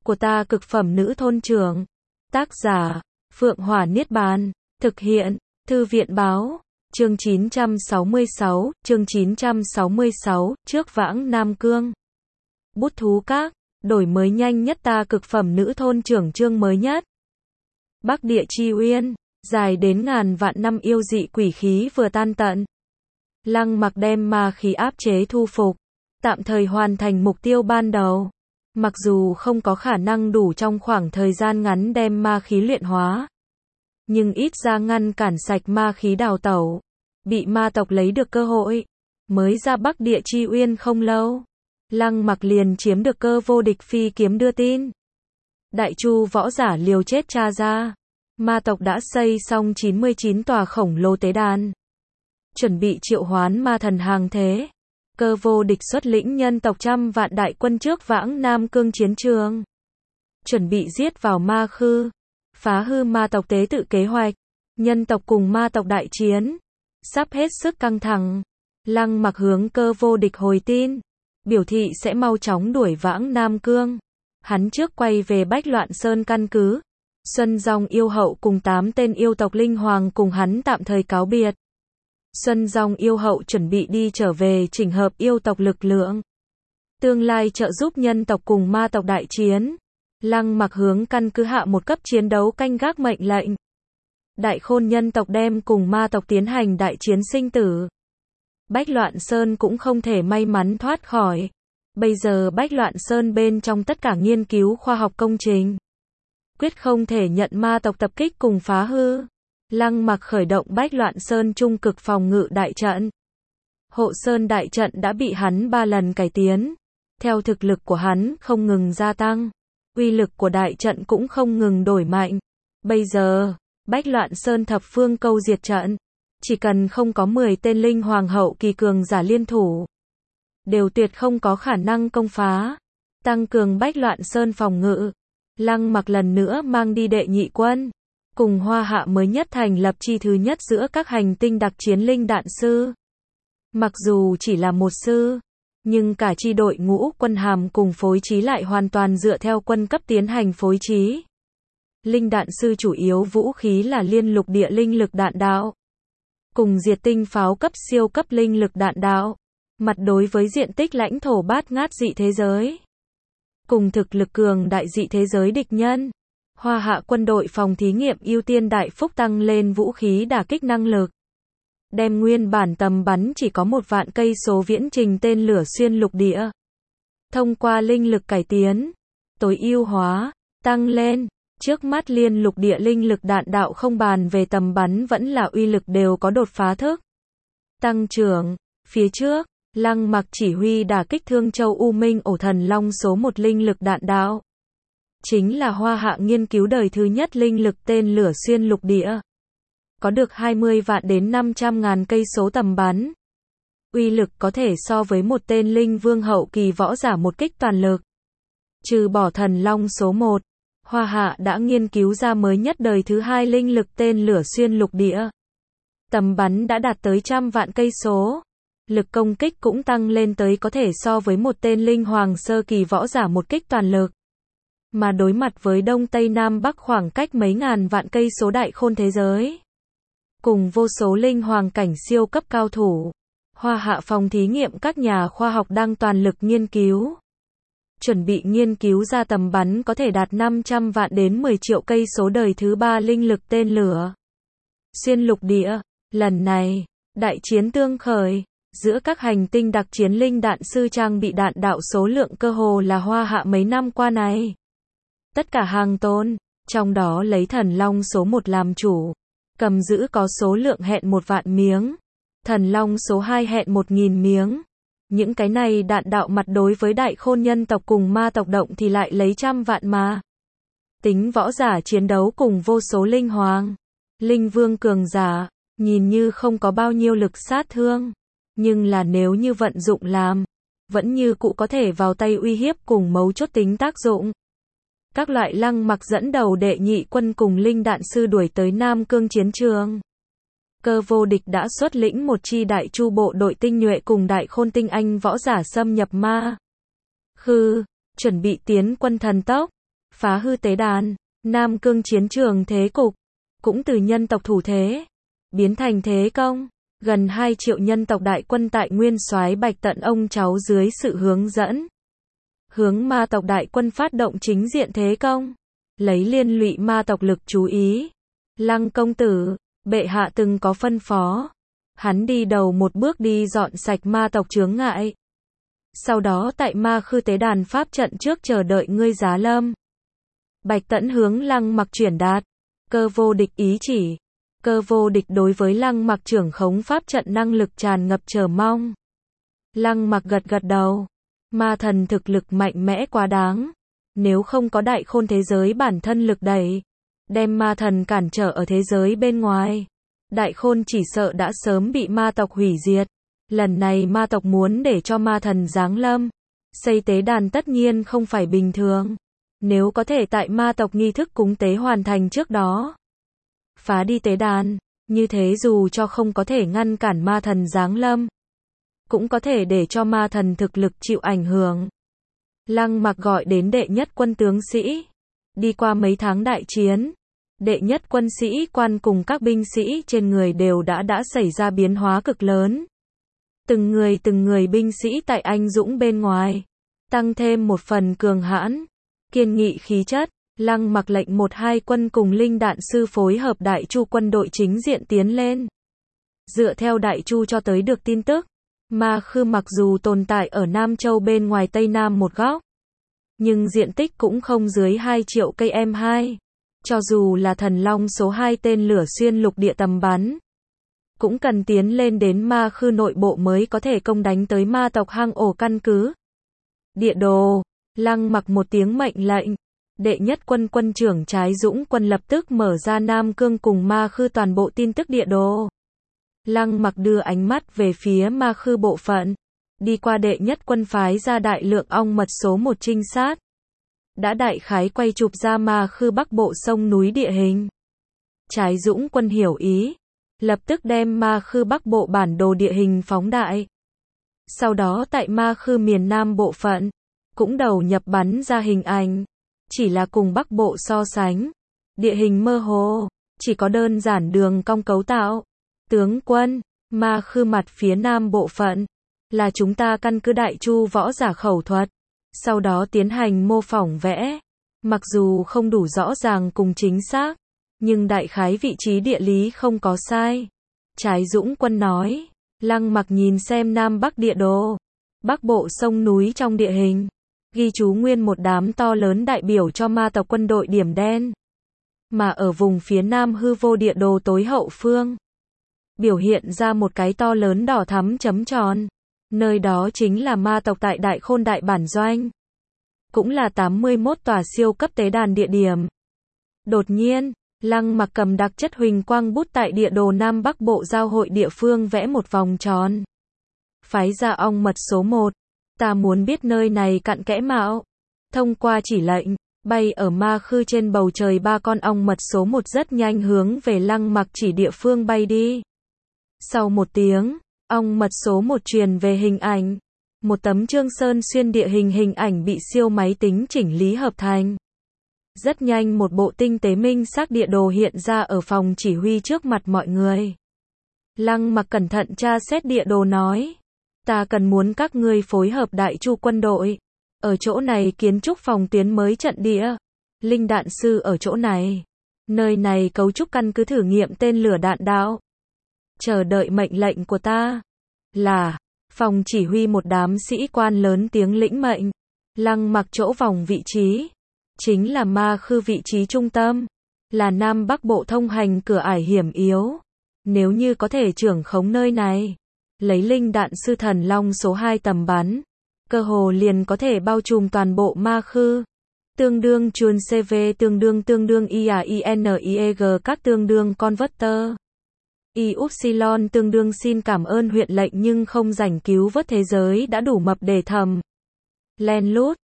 của ta cực phẩm nữ thôn trưởng. Tác giả, Phượng Hỏa Niết Bàn. Thực hiện, Thư viện Báo. Chương 966, trước vãng Nam Cương. Bút thú các, đổi mới nhanh nhất ta cực phẩm nữ thôn trưởng chương mới nhất. Bắc địa chi uyên, dài đến ngàn vạn năm yêu dị quỷ khí vừa tan tận. Lăng Mặc đem ma khí áp chế thu phục, tạm thời hoàn thành mục tiêu ban đầu. Mặc dù không có khả năng đủ trong khoảng thời gian ngắn đem ma khí luyện hóa, nhưng ít ra ngăn cản sạch ma khí đào tẩu, bị ma tộc lấy được cơ hội. Mới ra Bắc địa chi uyên không lâu, Lăng Mặc liền chiếm được Cơ Vô Địch phi kiếm đưa tin. Đại Chu võ giả liều chết tra ra, ma tộc đã xây xong 99 tòa khổng lồ tế đàn, chuẩn bị triệu hoán ma thần hàng thế. Cơ Vô Địch xuất lĩnh nhân tộc 100 vạn đại quân trước vãng Nam Cương chiến trường, chuẩn bị giết vào ma khư, phá hư ma tộc tế tự kế hoạch. Nhân tộc cùng ma tộc đại chiến, sắp hết sức căng thẳng. Lăng Mặc hướng Cơ Vô Địch hồi tin, biểu thị sẽ mau chóng đuổi vãng Nam Cương. Hắn trước quay về Bách Loạn Sơn căn cứ. Xuân Dòng yêu hậu cùng 8 tên yêu tộc linh hoàng cùng hắn tạm thời cáo biệt. Xuân Dòng yêu hậu chuẩn bị đi trở về chỉnh hợp yêu tộc lực lượng, tương lai trợ giúp nhân tộc cùng ma tộc đại chiến. Lăng Mặc hướng căn cứ hạ một cấp chiến đấu canh gác mệnh lệnh. Đại Khôn nhân tộc đem cùng ma tộc tiến hành đại chiến sinh tử. Bách Loạn Sơn cũng không thể may mắn thoát khỏi. Bây giờ Bách Loạn Sơn bên trong tất cả nghiên cứu khoa học công trình, quyết không thể nhận ma tộc tập kích cùng phá hư. Lăng Mặc khởi động Bách Loạn Sơn trung cực phòng ngự đại trận. Hộ Sơn đại trận đã bị hắn 3 lần cải tiến. Theo thực lực của hắn không ngừng gia tăng, uy lực của đại trận cũng không ngừng đổi mạnh. Bây giờ, Bách Loạn Sơn thập phương câu diệt trận, chỉ cần không có 10 tên linh hoàng hậu kỳ cường giả liên thủ, đều tuyệt không có khả năng công phá. Tăng cường Bách Loạn Sơn phòng ngự, Lăng Mặc lần nữa mang đi đệ nhị quân, cùng Hoa Hạ mới nhất thành lập chi thứ nhất giữa các hành tinh đặc chiến linh đạn sư. Mặc dù chỉ là một sư, nhưng cả chi đội ngũ quân hàm cùng phối trí lại hoàn toàn dựa theo quân cấp tiến hành phối trí. Linh đạn sư chủ yếu vũ khí là liên lục địa linh lực đạn đạo, cùng diệt tinh pháo cấp siêu cấp linh lực đạn đạo. Mặt đối với diện tích lãnh thổ bát ngát dị thế giới, cùng thực lực cường đại dị thế giới địch nhân, Hoa Hạ quân đội phòng thí nghiệm ưu tiên đại phúc tăng lên vũ khí đả kích năng lực. Đem nguyên bản tầm bắn chỉ có 1 vạn cây số viễn trình tên lửa xuyên lục địa, thông qua linh lực cải tiến, tối ưu hóa, tăng lên. Trước mắt liên lục địa linh lực đạn đạo không bàn về tầm bắn vẫn là uy lực đều có đột phá thức tăng trưởng. Phía trước, Lăng Mặc chỉ huy đả kích Thương Châu U Minh ổ thần long số 1 linh lực đạn đạo, chính là Hoa Hạ nghiên cứu đời thứ nhất linh lực tên lửa xuyên lục địa, có được 20 vạn đến 500 ngàn cây số tầm bắn. Uy lực có thể so với một tên linh vương hậu kỳ võ giả một kích toàn lực. Trừ bỏ thần long số 1, Hoa Hạ đã nghiên cứu ra mới nhất đời thứ 2 linh lực tên lửa xuyên lục địa. Tầm bắn đã đạt tới 100 vạn cây số. Lực công kích cũng tăng lên tới có thể so với một tên linh hoàng sơ kỳ võ giả một kích toàn lực. Mà đối mặt với Đông Tây Nam Bắc khoảng cách mấy ngàn vạn cây số đại khôn thế giới, cùng vô số linh hoàng cảnh siêu cấp cao thủ, Hoa Hạ phòng thí nghiệm các nhà khoa học đang toàn lực nghiên cứu, chuẩn bị nghiên cứu ra tầm bắn có thể đạt 500 vạn đến 10 triệu cây số đời thứ 3 linh lực tên lửa xuyên lục địa. Lần này, đại chiến tương khởi giữa các hành tinh đặc chiến linh đạn sư trang bị đạn đạo số lượng cơ hồ là Hoa Hạ mấy năm qua này. Tất cả hàng tôn, trong đó lấy thần long số 1 làm chủ, cầm giữ có số lượng hẹn 1 vạn miếng, thần long số 2 hẹn 1.000 miếng. Những cái này đạn đạo mặt đối với Đại Khôn nhân tộc cùng ma tộc động thì lại lấy 100 vạn mà. Tính võ giả chiến đấu cùng vô số linh hoàng, linh vương cường giả, nhìn như không có bao nhiêu lực sát thương, nhưng là nếu như vận dụng làm, vẫn như cũ có thể vào tay uy hiếp cùng mấu chốt tính tác dụng. Các loại Lăng Mặc dẫn đầu đệ nhị quân cùng linh đạn sư đuổi tới Nam Cương chiến trường. Cơ Vô Địch đã xuất lĩnh một chi đại chu bộ đội tinh nhuệ cùng Đại Khôn tinh anh võ giả xâm nhập ma khư, chuẩn bị tiến quân thần tốc. phá hư tế đàn, Nam Cương chiến trường thế cục, cũng từ nhân tộc thủ thế, biến thành thế công. Gần 2 triệu nhân tộc đại quân tại nguyên soái Bạch Tận ông cháu dưới sự hướng dẫn, hướng ma tộc đại quân phát động chính diện thế công, lấy liên lụy ma tộc lực chú ý. Lăng công tử, bệ hạ từng có phân phó, hắn đi đầu một bước đi dọn sạch ma tộc chướng ngại. Sau đó tại ma khư tế đàn pháp trận trước chờ đợi ngươi giá lâm. Bạch Tẫn hướng Lăng Mặc chuyển đạt, Cơ Vô Địch ý chỉ. Cơ Vô Địch đối với Lăng Mặc trưởng khống pháp trận năng lực tràn ngập chờ mong. Lăng Mặc gật gật đầu, ma thần thực lực mạnh mẽ quá đáng. Nếu không có đại khôn thế giới bản thân lực đẩy, đem ma thần cản trở ở thế giới bên ngoài, đại khôn chỉ sợ đã sớm bị ma tộc hủy diệt. Lần này ma tộc muốn để cho ma thần giáng lâm, xây tế đàn tất nhiên không phải bình thường. Nếu có thể tại ma tộc nghi thức cúng tế hoàn thành trước đó, phá đi tế đàn, như thế dù cho không có thể ngăn cản ma thần giáng lâm, cũng có thể để cho ma thần thực lực chịu ảnh hưởng. Lăng Mặc gọi đến đệ nhất quân tướng sĩ. Đi qua mấy tháng đại chiến, đệ nhất quân sĩ quan cùng các binh sĩ trên người đều đã xảy ra biến hóa cực lớn. Từng người binh sĩ tại anh dũng bên ngoài, tăng thêm một phần cường hãn, kiên nghị khí chất. Lăng Mặc lệnh 1-2 quân cùng Linh Đạn sư phối hợp Đại Chu quân đội chính diện tiến lên. Dựa theo Đại Chu cho tới được tin tức, ma khư mặc dù tồn tại ở Nam Châu bên ngoài Tây Nam một góc, nhưng diện tích cũng không dưới 2 triệu cây M2. Cho dù là thần long số 2 tên lửa xuyên lục địa tầm bắn, cũng cần tiến lên đến ma khư nội bộ mới có thể công đánh tới ma tộc hang ổ căn cứ. Địa đồ, Lăng Mặc một tiếng mệnh lệnh. Đệ nhất quân quân trưởng Trái Dũng quân lập tức mở ra Nam Cương cùng ma khư toàn bộ tin tức địa đồ. Lăng Mặc đưa ánh mắt về phía ma khư bộ phận. Đi qua đệ nhất quân phái ra đại lượng ong mật số 1 trinh sát. Đã đại khái quay chụp ra ma khư bắc bộ sông núi địa hình. Trái Dũng quân hiểu ý, lập tức đem ma khư bắc bộ bản đồ địa hình phóng đại. Sau đó tại ma khư miền Nam bộ phận, cũng đầu nhập bắn ra hình ảnh. Chỉ là cùng bắc bộ so sánh, địa hình mơ hồ, chỉ có đơn giản đường cong cấu tạo. Tướng quân, ma khư mặt phía Nam bộ phận, là chúng ta căn cứ Đại Chu võ giả khẩu thuật, sau đó tiến hành mô phỏng vẽ. Mặc dù không đủ rõ ràng cùng chính xác, nhưng đại khái vị trí địa lý không có sai. Trái Dũng quân nói. Lăng Mặc nhìn xem Nam Bắc địa đồ, bắc bộ sông núi trong địa hình, ghi chú nguyên một đám to lớn đại biểu cho ma tộc quân đội điểm đen. Mà ở vùng phía Nam hư vô địa đồ tối hậu phương, biểu hiện ra một cái to lớn đỏ thắm chấm tròn. Nơi đó chính là ma tộc tại Đại Khôn đại bản doanh, cũng là 81 tòa siêu cấp tế đàn địa điểm. Đột nhiên, Lăng Mặc cầm đặc chất huỳnh quang bút tại địa đồ Nam Bắc bộ giao hội địa phương vẽ một vòng tròn. Phái ra ong mật số 1. Ta muốn biết nơi này cặn kẽ mạo. Thông qua chỉ lệnh, bay ở ma khư trên bầu trời 3 con ong mật số 1 rất nhanh hướng về Lăng Mặc chỉ địa phương bay đi. Sau 1 tiếng, ong mật số 1 truyền về hình ảnh. Một tấm Trương Sơn xuyên địa hình ảnh bị siêu máy tính chỉnh lý hợp thành. Rất nhanh một bộ tinh tế minh xác địa đồ hiện ra ở phòng chỉ huy trước mặt mọi người. Lăng Mặc cẩn thận tra xét địa đồ nói. Ta cần muốn các ngươi phối hợp Đại Chu quân đội. Ở chỗ này kiến trúc phòng tuyến mới trận địa. Linh đạn sư ở chỗ này. Nơi này cấu trúc căn cứ thử nghiệm tên lửa đạn đạo. Chờ đợi mệnh lệnh của ta. Là, phòng chỉ huy một đám sĩ quan lớn tiếng lĩnh mệnh. Lăng Mặc chỗ vòng vị trí. Chính là ma khư vị trí trung tâm. Là Nam Bắc bộ thông hành cửa ải hiểm yếu. Nếu như có thể trưởng khống nơi này, lấy linh đạn sư thần long số 2 tầm bắn, cơ hồ liền có thể bao trùm toàn bộ ma khư. Tương đương chuồn CV tương đương IAINIEG các tương đương converter. Upsilon tương đương xin cảm ơn huyện lệnh nhưng không rảnh cứu vớt thế giới đã đủ mập để thầm. Len lút,